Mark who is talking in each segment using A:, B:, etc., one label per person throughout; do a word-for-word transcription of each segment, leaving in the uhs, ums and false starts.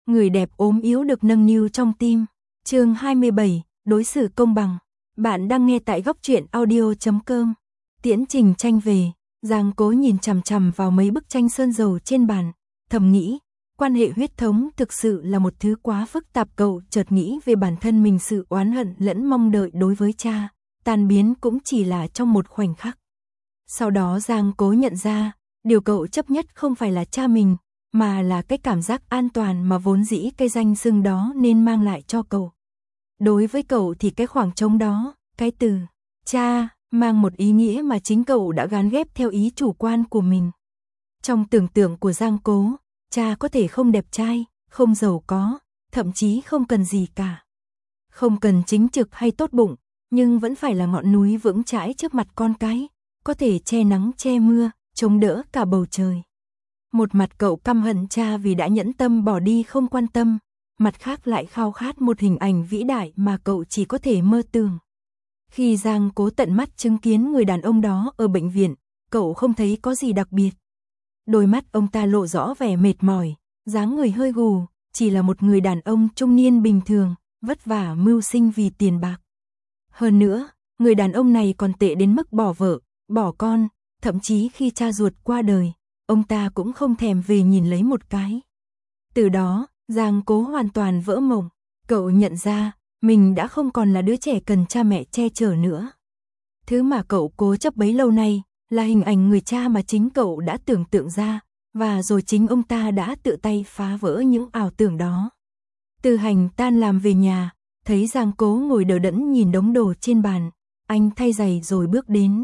A: người đẹp ốm yếu được nâng niu trong tim. Chương hai mươi bảy, đối xử công bằng. Bạn đang nghe tại góc truyện audio chấm com. Tiễn Trình Tranh về, Giang Cố nhìn chằm chằm vào mấy bức tranh sơn dầu trên bàn, thầm nghĩ, quan hệ huyết thống thực sự là một thứ quá phức tạp. Cậu chợt nghĩ về bản thân mình, sự oán hận lẫn mong đợi đối với cha, tan biến cũng chỉ là trong một khoảnh khắc. Sau đó Giang Cố nhận ra, điều cậu chấp nhất không phải là cha mình, mà là cái cảm giác an toàn mà vốn dĩ cái danh xưng đó nên mang lại cho cậu. Đối với cậu thì cái khoảng trống đó, cái từ cha mang một ý nghĩa mà chính cậu đã gán ghép theo ý chủ quan của mình. Trong tưởng tượng của Giang Cố, cha có thể không đẹp trai, không giàu có, thậm chí không cần gì cả. Không cần chính trực hay tốt bụng, nhưng vẫn phải là ngọn núi vững chãi trước mặt con cái, có thể che nắng che mưa, chống đỡ cả bầu trời. Một mặt cậu căm hận cha vì đã nhẫn tâm bỏ đi không quan tâm, mặt khác lại khao khát một hình ảnh vĩ đại mà cậu chỉ có thể mơ tưởng. Khi Giang Cố tận mắt chứng kiến người đàn ông đó ở bệnh viện, cậu không thấy có gì đặc biệt. Đôi mắt ông ta lộ rõ vẻ mệt mỏi, dáng người hơi gù, chỉ là một người đàn ông trung niên bình thường, vất vả mưu sinh vì tiền bạc. Hơn nữa, người đàn ông này còn tệ đến mức bỏ vợ, bỏ con, thậm chí khi cha ruột qua đời, ông ta cũng không thèm về nhìn lấy một cái. Từ đó, Giang Cố hoàn toàn vỡ mộng, cậu nhận ra, mình đã không còn là đứa trẻ cần cha mẹ che chở nữa. Thứ mà cậu cố chấp bấy lâu nay, là hình ảnh người cha mà chính cậu đã tưởng tượng ra, và rồi chính ông ta đã tự tay phá vỡ những ảo tưởng đó. Tư Hành tan làm về nhà, thấy Giang Cố ngồi đờ đẫn nhìn đống đồ trên bàn, anh thay giày rồi bước đến.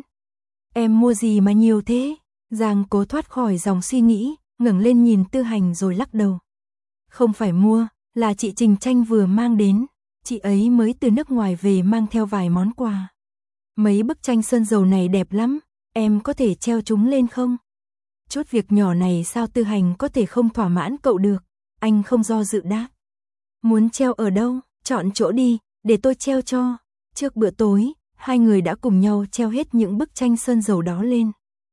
A: Em mua gì mà nhiều thế? Giang Cố thoát khỏi dòng suy nghĩ, ngẩng lên nhìn Tư Hành rồi lắc đầu. Không phải mua, là chị Trình Tranh vừa mang đến, chị ấy mới từ nước ngoài về mang theo vài món quà. Mấy bức tranh sơn dầu này đẹp lắm, em có thể treo chúng lên không? Chút việc nhỏ này sao Tư Hành có thể không thỏa mãn cậu được, anh không do dự đáp. Muốn treo ở đâu, chọn chỗ đi, để tôi treo cho. Trước bữa tối, hai người đã cùng nhau treo hết những bức tranh sơn dầu đó lên.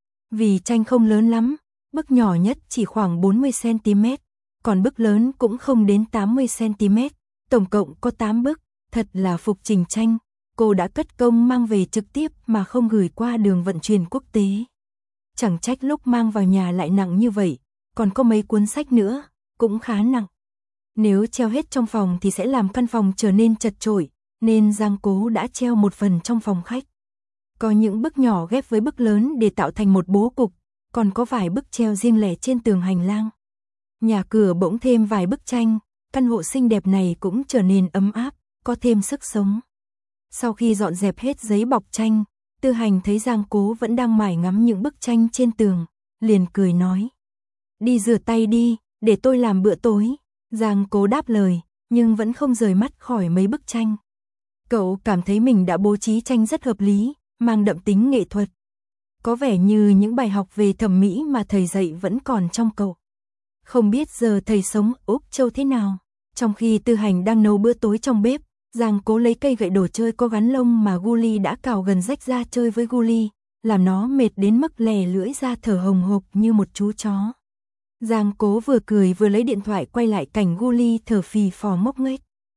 A: Vì tranh không lớn lắm, bức nhỏ nhất chỉ khoảng bốn mươi xăng ti mét, còn bức lớn cũng không đến tám mươi xăng ti mét, tổng cộng có tám bức, thật là phục Trình Tranh, cô đã cất công mang về trực tiếp mà không gửi qua đường vận chuyển quốc tế. Chẳng trách lúc mang vào nhà lại nặng như vậy, còn có mấy cuốn sách nữa, cũng khá nặng. Nếu treo hết trong phòng thì sẽ làm căn phòng trở nên chật chội, nên Giang Cố đã treo một phần trong phòng khách. Có những bức nhỏ ghép với bức lớn để tạo thành một bố cục, còn có vài bức treo riêng lẻ trên tường hành lang. Nhà cửa bỗng thêm vài bức tranh, căn hộ xinh đẹp này cũng trở nên ấm áp, có thêm sức sống. Sau khi dọn dẹp hết giấy bọc tranh, Tư Hành thấy Giang Cố vẫn đang mải ngắm những bức tranh trên tường, liền cười nói. Đi rửa tay đi, để tôi làm bữa tối. Giang Cố đáp lời, nhưng vẫn không rời mắt khỏi mấy bức tranh. Cậu cảm thấy mình đã bố trí tranh rất hợp lý, mang đậm tính nghệ thuật. Có vẻ như những bài học về thẩm mỹ mà thầy dạy vẫn còn trong cậu. Không biết giờ thầy sống Úc Châu thế nào. Trong khi Tư Hành đang nấu bữa tối trong bếp, Giang Cố lấy cây gậy đồ chơi có gắn lông mà Guli đã cào gần rách ra chơi với Guli, làm nó mệt đến mức lè lưỡi ra thở hồng hộc như một chú chó. Giang Cố vừa cười vừa lấy điện thoại quay lại cảnh Guli thở phì phò ngốc nghếch.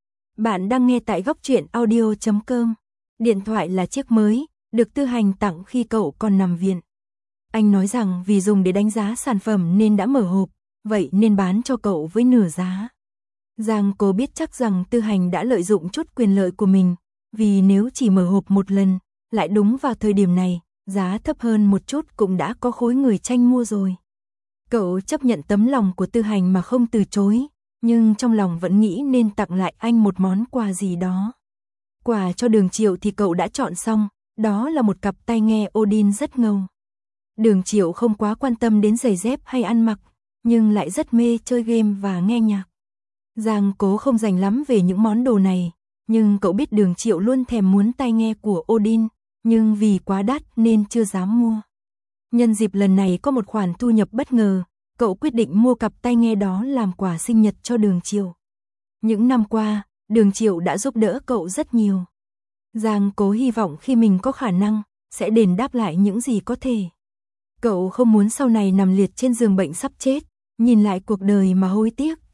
A: Bạn đang nghe tại góc truyện audio chấm com. Điện thoại là chiếc mới, được Tư Hành tặng khi cậu còn nằm viện. Anh nói rằng vì dùng để đánh giá sản phẩm nên đã mở hộp, vậy nên bán cho cậu với nửa giá. Giang Cố biết chắc rằng Tư Hành đã lợi dụng chút quyền lợi của mình, vì nếu chỉ mở hộp một lần, lại đúng vào thời điểm này, giá thấp hơn một chút cũng đã có khối người tranh mua rồi. Cậu chấp nhận tấm lòng của Tư Hành mà không từ chối, nhưng trong lòng vẫn nghĩ nên tặng lại anh một món quà gì đó. Quà cho Đường Triệu thì cậu đã chọn xong, đó là một cặp tai nghe Odin rất ngầu. Đường Triệu không quá quan tâm đến giày dép hay ăn mặc, nhưng lại rất mê chơi game và nghe nhạc. Giang Cố không rành lắm về những món đồ này, nhưng cậu biết Đường Triệu luôn thèm muốn tai nghe của Odin, nhưng vì quá đắt nên chưa dám mua. Nhân dịp lần này có một khoản thu nhập bất ngờ, cậu quyết định mua cặp tai nghe đó làm quà sinh nhật cho Đường Triệu. Những năm qua, Đường Triệu đã giúp đỡ cậu rất nhiều. Giang Cố hy vọng khi mình có khả năng, sẽ đền đáp lại những gì có thể. Cậu không muốn sau này nằm liệt trên giường bệnh sắp chết, nhìn lại cuộc đời mà hối tiếc,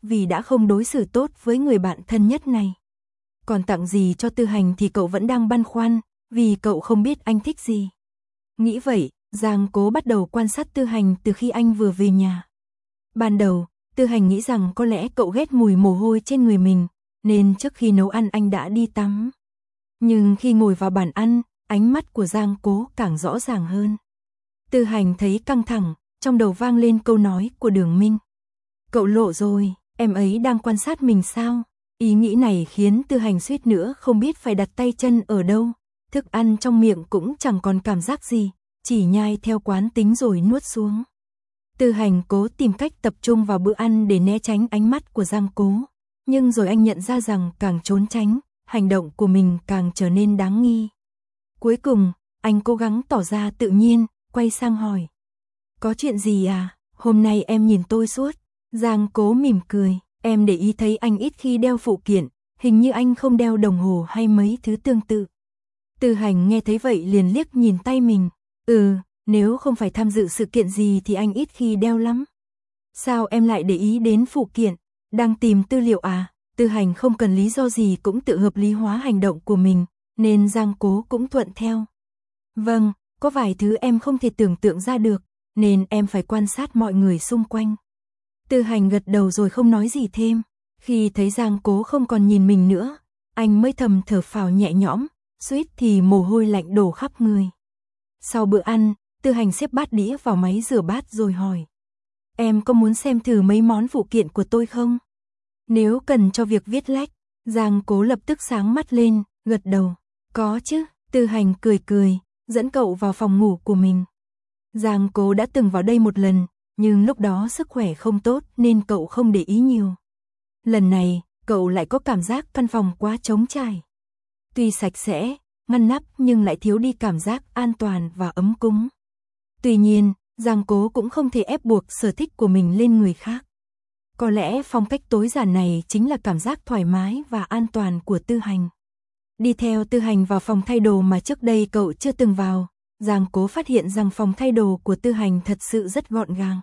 A: vì đã không đối xử tốt với người bạn thân nhất này. Còn tặng gì cho Tư Hành thì cậu vẫn đang băn khoăn, vì cậu không biết anh thích gì. Nghĩ vậy, Giang Cố bắt đầu quan sát Tư Hành từ khi anh vừa về nhà. Ban đầu, Tư Hành nghĩ rằng có lẽ cậu ghét mùi mồ hôi trên người mình, nên trước khi nấu ăn anh đã đi tắm. Nhưng khi ngồi vào bàn ăn, ánh mắt của Giang Cố càng rõ ràng hơn. Tư Hành thấy căng thẳng, trong đầu vang lên câu nói của Đường Minh. Cậu lộ rồi, em ấy đang quan sát mình sao? Ý nghĩ này khiến Tư Hành suýt nữa không biết phải đặt tay chân ở đâu. Thức ăn trong miệng cũng chẳng còn cảm giác gì, chỉ nhai theo quán tính rồi nuốt xuống. Tư Hành cố tìm cách tập trung vào bữa ăn để né tránh ánh mắt của Giang Cố. Nhưng rồi anh nhận ra rằng càng trốn tránh, hành động của mình càng trở nên đáng nghi. Cuối cùng, anh cố gắng tỏ ra tự nhiên, quay sang hỏi. Có chuyện gì à? Hôm nay em nhìn tôi suốt. Giang Cố mỉm cười. Em để ý thấy anh ít khi đeo phụ kiện, hình như anh không đeo đồng hồ hay mấy thứ tương tự. Tư Hành nghe thấy vậy liền liếc nhìn tay mình. Ừ, nếu không phải tham dự sự kiện gì thì anh ít khi đeo lắm. Sao em lại để ý đến phụ kiện? Đang tìm tư liệu à? Tư Hành không cần lý do gì cũng tự hợp lý hóa hành động của mình, nên Giang Cố cũng thuận theo. Vâng, có vài thứ em không thể tưởng tượng ra được, nên em phải quan sát mọi người xung quanh. Tư Hành gật đầu rồi không nói gì thêm. Khi thấy Giang Cố không còn nhìn mình nữa, anh mới thầm thở phào nhẹ nhõm, suýt thì mồ hôi lạnh đổ khắp người. Sau bữa ăn, Tư Hành xếp bát đĩa vào máy rửa bát rồi hỏi. Em có muốn xem thử mấy món phụ kiện của tôi không? Nếu cần cho việc viết lách, Giang Cố lập tức sáng mắt lên, gật đầu. Có chứ, Tư Hành cười cười, dẫn cậu vào phòng ngủ của mình. Giang Cố đã từng vào đây một lần, nhưng lúc đó sức khỏe không tốt nên cậu không để ý nhiều. Lần này, cậu lại có cảm giác căn phòng quá trống trải. Tuy sạch sẽ, ngăn nắp nhưng lại thiếu đi cảm giác an toàn và ấm cúng. Tuy nhiên, Giang Cố cũng không thể ép buộc sở thích của mình lên người khác. Có lẽ phong cách tối giản này chính là cảm giác thoải mái và an toàn của Tư Hành. Đi theo Tư Hành vào phòng thay đồ mà trước đây cậu chưa từng vào, Giang Cố phát hiện rằng phòng thay đồ của Tư Hành thật sự rất gọn gàng.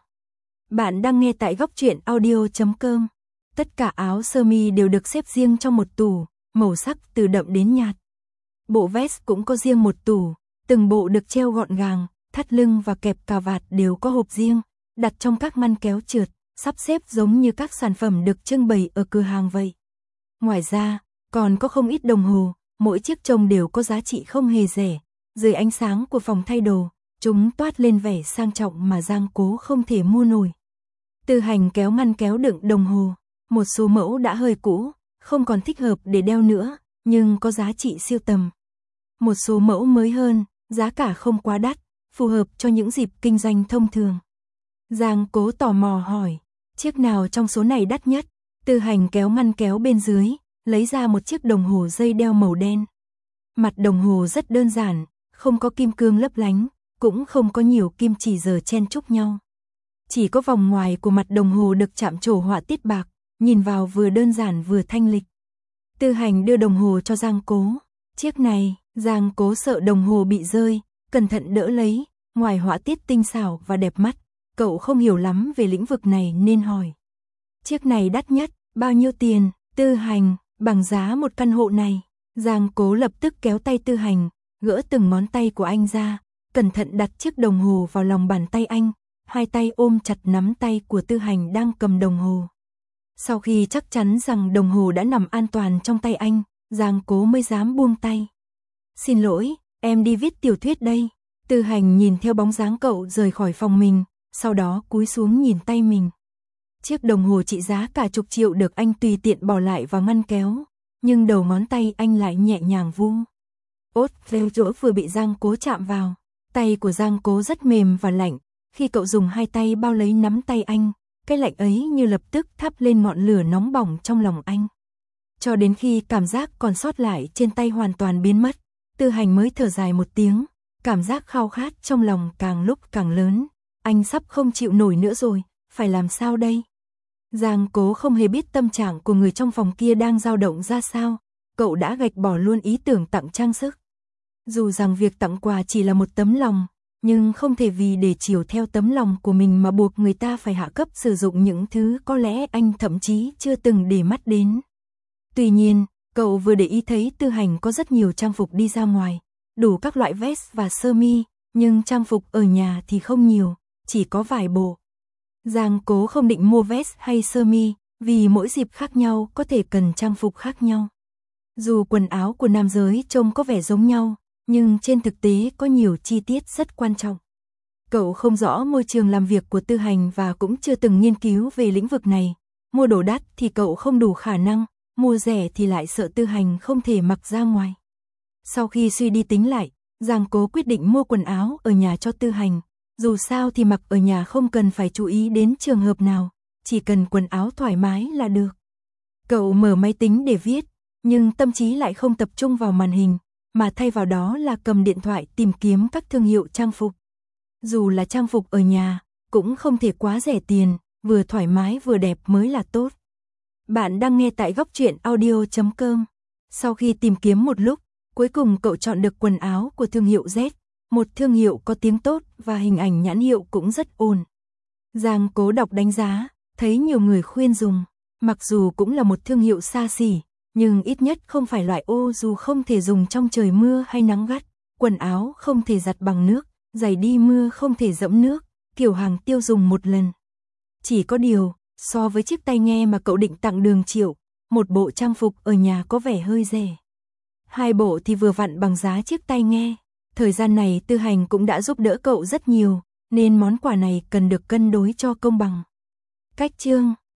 A: Bạn đang nghe tại góc truyện audio chấm com. Tất cả áo sơ mi đều được xếp riêng trong một tủ, màu sắc từ đậm đến nhạt. Bộ vest cũng có riêng một tủ, từng bộ được treo gọn gàng, thắt lưng và kẹp cà vạt đều có hộp riêng, đặt trong các ngăn kéo trượt, sắp xếp giống như các sản phẩm được trưng bày ở cửa hàng vậy. Ngoài ra, còn có không ít đồng hồ, mỗi chiếc trông đều có giá trị không hề rẻ. Dưới ánh sáng của phòng thay đồ, chúng toát lên vẻ sang trọng mà Giang Cố không thể mua nổi. Tư Hành kéo ngăn kéo đựng đồng hồ, một số mẫu đã hơi cũ, không còn thích hợp để đeo nữa, nhưng có giá trị siêu tầm. Một số mẫu mới hơn, giá cả không quá đắt, phù hợp cho những dịp kinh doanh thông thường. Giang Cố tò mò hỏi, chiếc nào trong số này đắt nhất? Tư Hành kéo ngăn kéo bên dưới, lấy ra một chiếc đồng hồ dây đeo màu đen. Mặt đồng hồ rất đơn giản, không có kim cương lấp lánh, cũng không có nhiều kim chỉ giờ chen chúc nhau. Chỉ có vòng ngoài của mặt đồng hồ được chạm trổ họa tiết bạc, nhìn vào vừa đơn giản vừa thanh lịch. Tư Hành đưa đồng hồ cho Giang Cố. Chiếc này, Giang Cố sợ đồng hồ bị rơi, cẩn thận đỡ lấy, ngoài họa tiết tinh xảo và đẹp mắt, cậu không hiểu lắm về lĩnh vực này nên hỏi. Chiếc này đắt nhất, bao nhiêu tiền? Tư Hành, bằng giá một căn hộ này. Giang Cố lập tức kéo tay Tư Hành, gỡ từng ngón tay của anh ra, cẩn thận đặt chiếc đồng hồ vào lòng bàn tay anh, hai tay ôm chặt nắm tay của Tư Hành đang cầm đồng hồ. Sau khi chắc chắn rằng đồng hồ đã nằm an toàn trong tay anh, Giang Cố mới dám buông tay. Xin lỗi, em đi viết tiểu thuyết đây. Tư Hành nhìn theo bóng dáng cậu rời khỏi phòng mình, sau đó cúi xuống nhìn tay mình. Chiếc đồng hồ trị giá cả chục triệu được anh tùy tiện bỏ lại vào ngăn kéo, nhưng đầu ngón tay anh lại nhẹ nhàng vu. Ốt leo chỗ vừa bị Giang Cố chạm vào. Tay của Giang Cố rất mềm và lạnh, khi cậu dùng hai tay bao lấy nắm tay anh, cái lạnh ấy như lập tức thắp lên ngọn lửa nóng bỏng trong lòng anh. Cho đến khi cảm giác còn sót lại trên tay hoàn toàn biến mất, Tư Hành mới thở dài một tiếng, cảm giác khao khát trong lòng càng lúc càng lớn. Anh sắp không chịu nổi nữa rồi, phải làm sao đây? Giang Cố không hề biết tâm trạng của người trong phòng kia đang dao động ra sao, cậu đã gạch bỏ luôn ý tưởng tặng trang sức. Dù rằng việc tặng quà chỉ là một tấm lòng, nhưng không thể vì để chiều theo tấm lòng của mình mà buộc người ta phải hạ cấp sử dụng những thứ có lẽ anh thậm chí chưa từng để mắt đến. Tuy nhiên, cậu vừa để ý thấy Tư Hành có rất nhiều trang phục đi ra ngoài, đủ các loại vest và sơ mi, nhưng trang phục ở nhà thì không nhiều, chỉ có vài bộ. Giang Cố không định mua vest hay sơ mi, vì mỗi dịp khác nhau có thể cần trang phục khác nhau. Dù quần áo của nam giới trông có vẻ giống nhau, nhưng trên thực tế có nhiều chi tiết rất quan trọng. Cậu không rõ môi trường làm việc của Tư Hành và cũng chưa từng nghiên cứu về lĩnh vực này. Mua đồ đắt thì cậu không đủ khả năng, mua rẻ thì lại sợ Tư Hành không thể mặc ra ngoài. Sau khi suy đi tính lại, Giang Cố quyết định mua quần áo ở nhà cho Tư Hành. Dù sao thì mặc ở nhà không cần phải chú ý đến trường hợp nào, chỉ cần quần áo thoải mái là được. Cậu mở máy tính để viết, nhưng tâm trí lại không tập trung vào màn hình, mà thay vào đó là cầm điện thoại tìm kiếm các thương hiệu trang phục. Dù là trang phục ở nhà, cũng không thể quá rẻ tiền, vừa thoải mái vừa đẹp mới là tốt. Bạn đang nghe tại góc truyện audio chấm com. Sau khi tìm kiếm một lúc, cuối cùng cậu chọn được quần áo của thương hiệu Z, một thương hiệu có tiếng tốt và hình ảnh nhãn hiệu cũng rất ổn. Giang Cố đọc đánh giá, thấy nhiều người khuyên dùng, mặc dù cũng là một thương hiệu xa xỉ, nhưng ít nhất không phải loại ô dù không thể dùng trong trời mưa hay nắng gắt, quần áo không thể giặt bằng nước, giày đi mưa không thể dẫm nước, kiểu hàng tiêu dùng một lần. Chỉ có điều, so với chiếc tai nghe mà cậu định tặng Đường Triệu, một bộ trang phục ở nhà có vẻ hơi rẻ. Hai bộ thì vừa vặn bằng giá chiếc tai nghe. Thời gian này Tư Hành cũng đã giúp đỡ cậu rất nhiều, nên món quà này cần được cân đối cho công bằng. Cách chương